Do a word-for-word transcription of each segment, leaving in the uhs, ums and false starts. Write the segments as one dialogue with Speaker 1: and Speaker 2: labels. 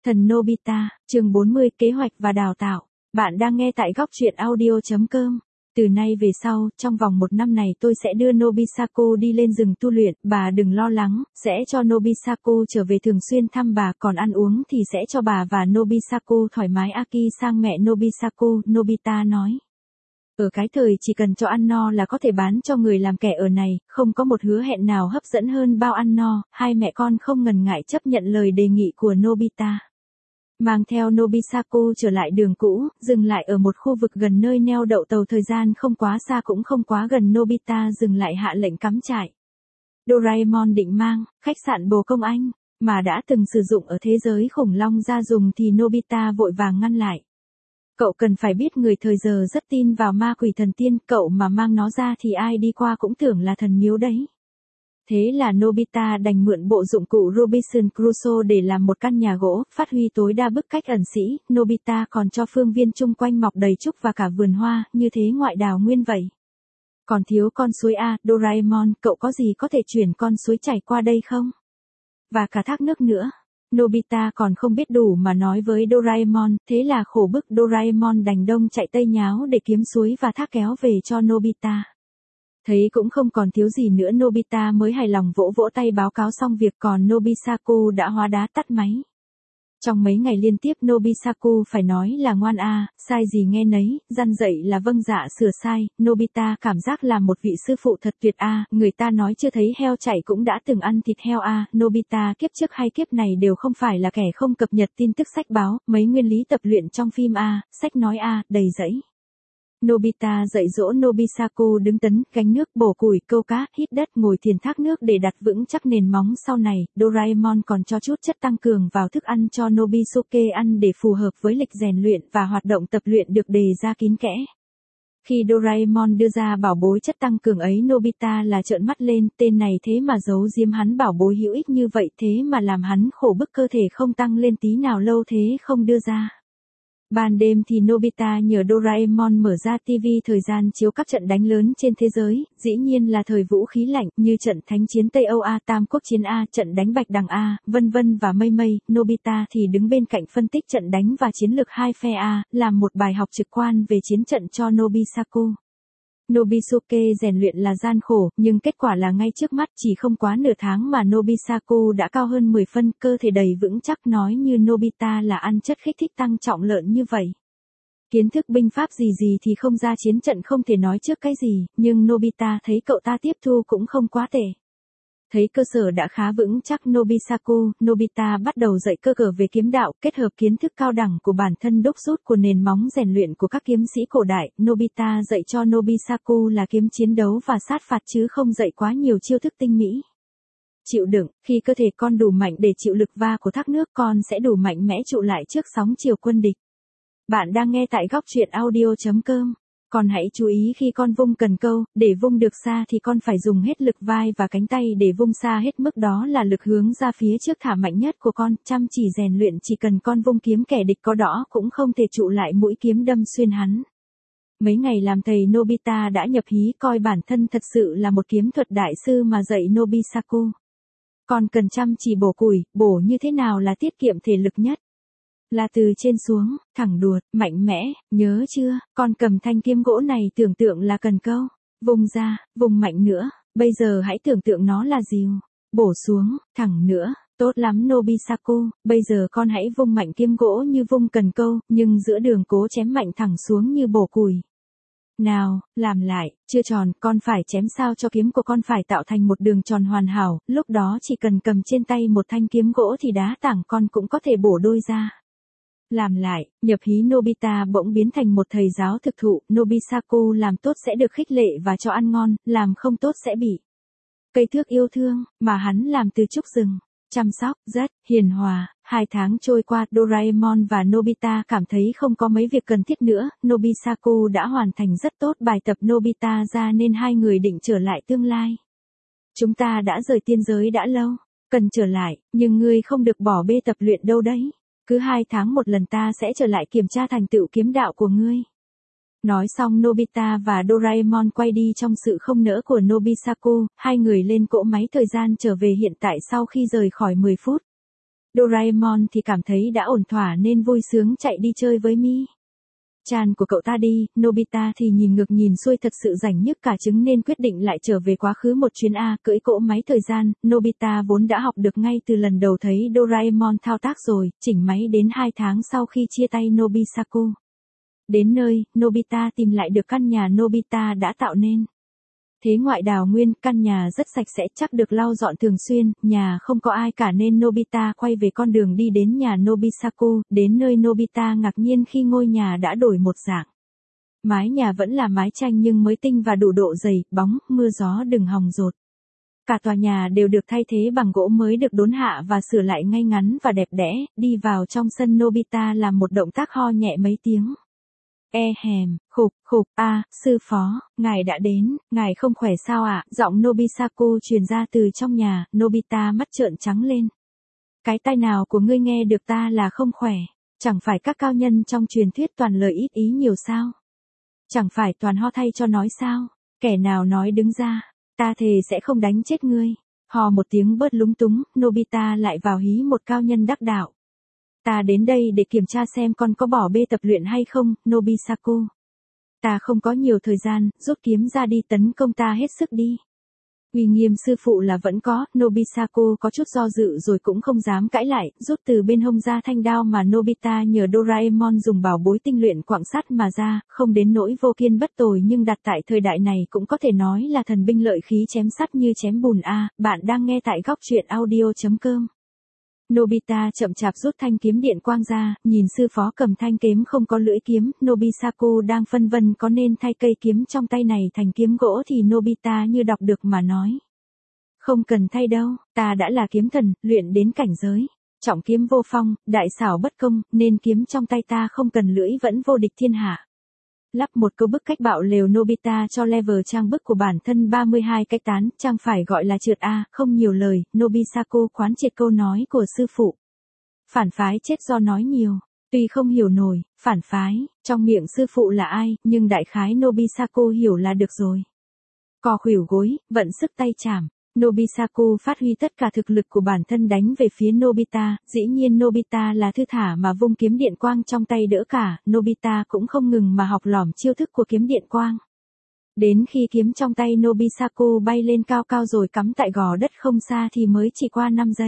Speaker 1: Thần Nobita, chương bốn mươi, kế hoạch và đào tạo. Bạn đang nghe tại góc truyện audio.com. Từ nay về sau, trong vòng một năm này tôi sẽ đưa Nobisako đi lên rừng tu luyện, bà đừng lo lắng, sẽ cho Nobisako trở về thường xuyên thăm bà, còn ăn uống thì sẽ cho bà và Nobisako thoải mái. Aki sang mẹ Nobisako, Nobita nói. Ở cái thời chỉ cần cho ăn no là có thể bán cho người làm kẻ ở này, không có một hứa hẹn nào hấp dẫn hơn bao ăn no, hai mẹ con không ngần ngại chấp nhận lời đề nghị của Nobita. Mang theo Nobisako trở lại đường cũ, dừng lại ở một khu vực gần nơi neo đậu tàu, thời gian không quá xa cũng không quá gần. Nobita dừng lại hạ lệnh cắm trại. Doraemon định mang khách sạn Bồ Công Anh, mà đã từng sử dụng ở thế giới khủng long ra dùng thì Nobita vội vàng ngăn lại. Cậu cần phải biết người thời giờ rất tin vào ma quỷ thần tiên, cậu mà mang nó ra thì ai đi qua cũng tưởng là thần miếu đấy. Thế là Nobita đành mượn bộ dụng cụ Robinson Crusoe để làm một căn nhà gỗ, phát huy tối đa bức cách ẩn sĩ. Nobita còn cho phương viên chung quanh mọc đầy trúc và cả vườn hoa, như thế ngoại đào nguyên vậy. Còn thiếu con suối A, Doraemon, cậu có gì có thể chuyển con suối chảy qua đây không? Và cả thác nước nữa. Nobita còn không biết đủ mà nói với Doraemon, thế là khổ bức Doraemon đành đông chạy tây nháo để kiếm suối và thác kéo về cho Nobita. Thấy cũng không còn thiếu gì nữa, Nobita mới hài lòng vỗ vỗ tay báo cáo xong việc, còn Nobisako đã hóa đá tắt máy. Trong mấy ngày liên tiếp Nobisako phải nói là ngoan a, sai gì nghe nấy, răn dạy là vâng dạ sửa sai. Nobita cảm giác là một vị sư phụ thật tuyệt a, người ta nói chưa thấy heo chạy cũng đã từng ăn thịt heo a. Nobita kiếp trước hay kiếp này đều không phải là kẻ không cập nhật tin tức sách báo, mấy nguyên lý tập luyện trong phim a, sách nói a, đầy rẫy. Nobita dạy dỗ Nobisako đứng tấn, gánh nước, bổ củi, câu cá, hít đất, ngồi thiền thác nước để đặt vững chắc nền móng sau này. Doraemon còn cho chút chất tăng cường vào thức ăn cho Nobisuke ăn để phù hợp với lịch rèn luyện và hoạt động tập luyện được đề ra kín kẽ. Khi Doraemon đưa ra bảo bối chất tăng cường ấy, Nobita là trợn mắt lên, tên này thế mà giấu giếm hắn bảo bối hữu ích như vậy, thế mà làm hắn khổ bức, cơ thể không tăng lên tí nào, lâu thế không đưa ra. Ban đêm thì Nobita nhờ Doraemon mở ra ti vi thời gian chiếu các trận đánh lớn trên thế giới, dĩ nhiên là thời vũ khí lạnh, như trận Thánh chiến Tây Âu A, Tam Quốc chiến A, trận đánh Bạch Đằng A, vân vân và mây mây. Nobita thì đứng bên cạnh phân tích trận đánh và chiến lược hai phe A, làm một bài học trực quan về chiến trận cho Nobisako. Nobisuke rèn luyện là gian khổ, nhưng kết quả là ngay trước mắt, chỉ không quá nửa tháng mà Nobisako đã cao hơn mười phân, cơ thể đầy vững chắc, nói như Nobita là ăn chất kích thích tăng trọng lợn như vậy. Kiến thức binh pháp gì gì thì không ra chiến trận không thể nói trước cái gì, nhưng Nobita thấy cậu ta tiếp thu cũng không quá tệ. Thấy cơ sở đã khá vững chắc Nobisako, Nobita bắt đầu dạy cơ cờ về kiếm đạo, kết hợp kiến thức cao đẳng của bản thân đúc rút của nền móng rèn luyện của các kiếm sĩ cổ đại. Nobita dạy cho Nobisako là kiếm chiến đấu và sát phạt chứ không dạy quá nhiều chiêu thức tinh mỹ. Chịu đựng, khi cơ thể con đủ mạnh để chịu lực va của thác nước, con sẽ đủ mạnh mẽ trụ lại trước sóng chiều quân địch. Bạn đang nghe tại góc truyện audio.com. Con hãy chú ý khi con vung cần câu, để vung được xa thì con phải dùng hết lực vai và cánh tay để vung xa hết mức, đó là lực hướng ra phía trước thả mạnh nhất của con. Chăm chỉ rèn luyện, chỉ cần con vung kiếm kẻ địch có đỏ cũng không thể trụ lại mũi kiếm đâm xuyên hắn. Mấy ngày làm thầy, Nobita đã nhập hí, coi bản thân thật sự là một kiếm thuật đại sư mà dạy Nobisako. Con cần chăm chỉ bổ củi, bổ như thế nào là tiết kiệm thể lực nhất? Là từ trên xuống, thẳng đuột, mạnh mẽ, nhớ chưa? Con cầm thanh kiếm gỗ này tưởng tượng là cần câu, vùng ra, vùng mạnh nữa, bây giờ hãy tưởng tượng nó là rìu, bổ xuống, thẳng nữa, tốt lắm Nobisako, bây giờ con hãy vung mạnh kiếm gỗ như vung cần câu, nhưng giữa đường cố chém mạnh thẳng xuống như bổ củi. Nào, làm lại, chưa tròn, con phải chém sao cho kiếm của con phải tạo thành một đường tròn hoàn hảo, lúc đó chỉ cần cầm trên tay một thanh kiếm gỗ thì đá tảng con cũng có thể bổ đôi ra. Làm lại, nhập hí Nobita bỗng biến thành một thầy giáo thực thụ. Nobisako làm tốt sẽ được khích lệ và cho ăn ngon, làm không tốt sẽ bị cây thước yêu thương, mà hắn làm từ trúc rừng, chăm sóc, rất hiền hòa. Hai tháng trôi qua, Doraemon và Nobita cảm thấy không có mấy việc cần thiết nữa. Nobisako đã hoàn thành rất tốt bài tập Nobita ra nên hai người định trở lại tương lai. Chúng ta đã rời tiên giới đã lâu, cần trở lại, nhưng ngươi không được bỏ bê tập luyện đâu đấy. Cứ hai tháng một lần ta sẽ trở lại kiểm tra thành tựu kiếm đạo của ngươi. Nói xong Nobita và Doraemon quay đi trong sự không nỡ của Nobisako, hai người lên cỗ máy thời gian trở về hiện tại sau khi rời khỏi mười phút. Doraemon thì cảm thấy đã ổn thỏa nên vui sướng chạy đi chơi với Mi Chan của cậu ta đi, Nobita thì nhìn ngược nhìn xuôi thật sự rảnh nhức cả trứng nên quyết định lại trở về quá khứ một chuyến A, cưỡi cỗ máy thời gian. Nobita vốn đã học được ngay từ lần đầu thấy Doraemon thao tác rồi, chỉnh máy đến hai tháng sau khi chia tay Nobisako. Đến nơi, Nobita tìm lại được căn nhà Nobita đã tạo nên. Thế ngoại đào nguyên, căn nhà rất sạch sẽ, chắc được lau dọn thường xuyên, nhà không có ai cả nên Nobita quay về con đường đi đến nhà Nobisako, đến nơi Nobita ngạc nhiên khi ngôi nhà đã đổi một dạng. Mái nhà vẫn là mái tranh nhưng mới tinh và đủ độ dày, bóng, mưa gió đừng hòng dột. Cả tòa nhà đều được thay thế bằng gỗ mới được đốn hạ và sửa lại ngay ngắn và đẹp đẽ, đi vào trong sân Nobita làm một động tác ho nhẹ mấy tiếng. E hèm, khục, khục, a, à, sư phó, ngài đã đến, ngài không khỏe sao ạ? À? Giọng Nobisako truyền ra từ trong nhà, Nobita mắt trợn trắng lên. Cái tai nào của ngươi nghe được ta là không khỏe, chẳng phải các cao nhân trong truyền thuyết toàn lời ít ý nhiều sao? Chẳng phải toàn ho thay cho nói sao? Kẻ nào nói đứng ra, ta thề sẽ không đánh chết ngươi. Hò một tiếng bớt lúng túng, Nobita lại vào hí một cao nhân đắc đạo. Ta đến đây để kiểm tra xem con có bỏ bê tập luyện hay không, Nobisako. Ta không có nhiều thời gian, rút kiếm ra đi tấn công ta hết sức đi. Uy nghiêm sư phụ là vẫn có, Nobisako có chút do dự rồi cũng không dám cãi lại, rút từ bên hông ra thanh đao mà Nobita nhờ Doraemon dùng bảo bối tinh luyện quặng sắt mà ra, không đến nỗi vô kiên bất tồi nhưng đặt tại thời đại này cũng có thể nói là thần binh lợi khí chém sắt như chém bùn a. À, bạn đang nghe tại góc truyện audio chấm com. Nobita chậm chạp rút thanh kiếm điện quang ra, nhìn sư phó cầm thanh kiếm không có lưỡi kiếm, Nobisako đang phân vân có nên thay cây kiếm trong tay này thành kiếm gỗ thì Nobita như đọc được mà nói. Không cần thay đâu, ta đã là kiếm thần, luyện đến cảnh giới. Trọng kiếm vô phong, đại xảo bất công, nên kiếm trong tay ta không cần lưỡi vẫn vô địch thiên hạ. Lắp một câu bức cách bạo lều Nobita cho level trang bức của bản thân ba mươi hai cách tán, trang phải gọi là trượt A, không nhiều lời, Nobisako quán triệt câu nói của sư phụ. Phản phái chết do nói nhiều, tuy không hiểu nổi, phản phái, trong miệng sư phụ là ai, nhưng đại khái Nobisako hiểu là được rồi. Cò khuỷu gối, vận sức tay chảm. Nobisako phát huy tất cả thực lực của bản thân đánh về phía Nobita, dĩ nhiên Nobita là thư thả mà vung kiếm điện quang trong tay đỡ cả, Nobita cũng không ngừng mà học lỏm chiêu thức của kiếm điện quang. Đến khi kiếm trong tay Nobisako bay lên cao cao rồi cắm tại gò đất không xa thì mới chỉ qua năm giây.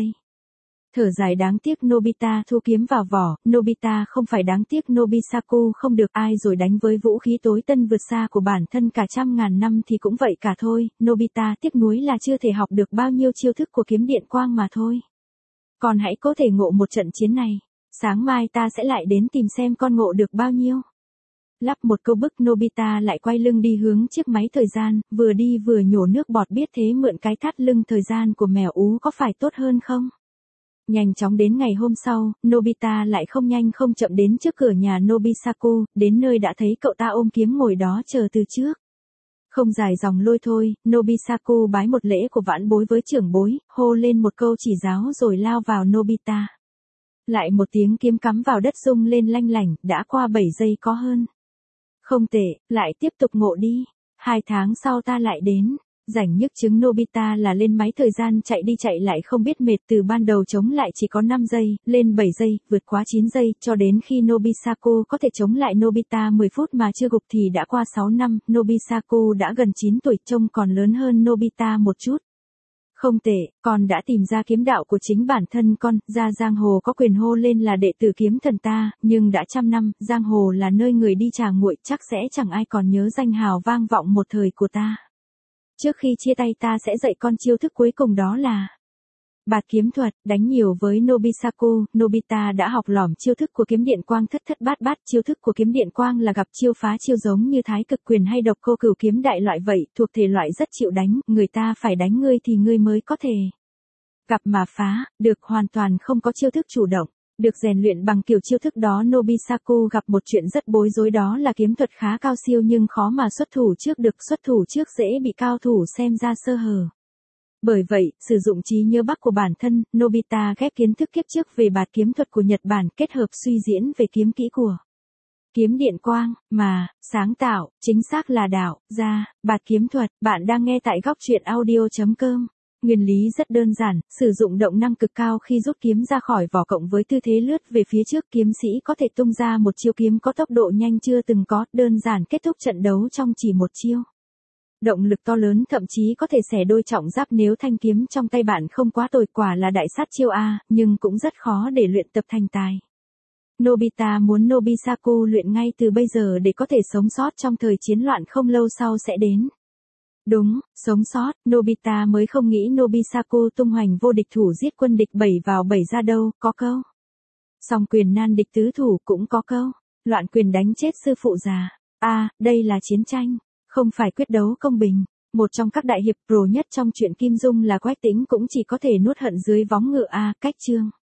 Speaker 1: Thở dài đáng tiếc Nobita thu kiếm vào vỏ, Nobita không phải đáng tiếc Nobisako không được ai rồi đánh với vũ khí tối tân vượt xa của bản thân cả trăm ngàn năm thì cũng vậy cả thôi, Nobita tiếc nuối là chưa thể học được bao nhiêu chiêu thức của kiếm điện quang mà thôi. Con hãy có thể ngộ một trận chiến này, sáng mai ta sẽ lại đến tìm xem con ngộ được bao nhiêu. Lắp một câu bức Nobita lại quay lưng đi hướng chiếc máy thời gian, vừa đi vừa nhổ nước bọt biết thế mượn cái thắt lưng thời gian của mèo ú có phải tốt hơn không? Nhanh chóng đến ngày hôm sau, Nobita lại không nhanh không chậm đến trước cửa nhà Nobisako, đến nơi đã thấy cậu ta ôm kiếm ngồi đó chờ từ trước. Không dài dòng lôi thôi, Nobisako bái một lễ của vãn bối với trưởng bối, hô lên một câu chỉ giáo rồi lao vào Nobita. Lại một tiếng kiếm cắm vào đất rung lên lanh lảnh, đã qua bảy giây có hơn. Không tệ, lại tiếp tục ngộ đi, hai tháng sau ta lại đến. Rảnh nhức chứng Nobita là lên máy thời gian chạy đi chạy lại không biết mệt, từ ban đầu chống lại chỉ có năm giây, lên bảy giây, vượt quá chín giây, cho đến khi Nobisako có thể chống lại Nobita mười phút mà chưa gục thì đã qua sáu năm, Nobisako đã gần chín tuổi, trông còn lớn hơn Nobita một chút. Không tệ, con đã tìm ra kiếm đạo của chính bản thân con, ra giang hồ có quyền hô lên là đệ tử kiếm thần ta, nhưng đã trăm năm, giang hồ là nơi người đi trà nguội, chắc sẽ chẳng ai còn nhớ danh hào vang vọng một thời của ta. Trước khi chia tay ta sẽ dạy con chiêu thức cuối cùng đó là bạt kiếm thuật. Đánh nhiều với Nobisako, Nobita đã học lỏm chiêu thức của kiếm điện quang thất thất bát bát. Chiêu thức của kiếm điện quang là gặp chiêu phá chiêu giống như thái cực quyền hay độc cô cửu kiếm đại loại vậy, thuộc thể loại rất chịu đánh, người ta phải đánh ngươi thì ngươi mới có thể gặp mà phá, được hoàn toàn không có chiêu thức chủ động. Được rèn luyện bằng kiểu chiêu thức đó Nobisako gặp một chuyện rất bối rối, đó là kiếm thuật khá cao siêu nhưng khó mà xuất thủ trước được, xuất thủ trước dễ bị cao thủ xem ra sơ hở. Bởi vậy, sử dụng trí nhớ bắc của bản thân, Nobita ghép kiến thức kiếp trước về bạt kiếm thuật của Nhật Bản kết hợp suy diễn về kiếm kỹ của kiếm điện quang, mà, sáng tạo, chính xác là đạo, ra, bạt kiếm thuật. Bạn đang nghe tại góc truyện audio chấm com. Nguyên lý rất đơn giản, sử dụng động năng cực cao khi rút kiếm ra khỏi vỏ cộng với tư thế lướt về phía trước, kiếm sĩ có thể tung ra một chiêu kiếm có tốc độ nhanh chưa từng có, đơn giản kết thúc trận đấu trong chỉ một chiêu. Động lực to lớn thậm chí có thể xẻ đôi trọng giáp nếu thanh kiếm trong tay bạn không quá tồi, quả là đại sát chiêu A, nhưng cũng rất khó để luyện tập thành tài. Nobita muốn Nobisaku luyện ngay từ bây giờ để có thể sống sót trong thời chiến loạn không lâu sau sẽ đến. Đúng, sống sót, Nobita mới không nghĩ Nobisaku tung hoành vô địch thủ giết quân địch bảy vào bảy ra đâu, có câu. Song quyền nan địch tứ thủ cũng có câu. Loạn quyền đánh chết sư phụ già. A, à, đây là chiến tranh, không phải quyết đấu công bình. Một trong các đại hiệp pro nhất trong truyện Kim Dung là Quách Tĩnh cũng chỉ có thể nuốt hận dưới vóng ngựa A, cách chương.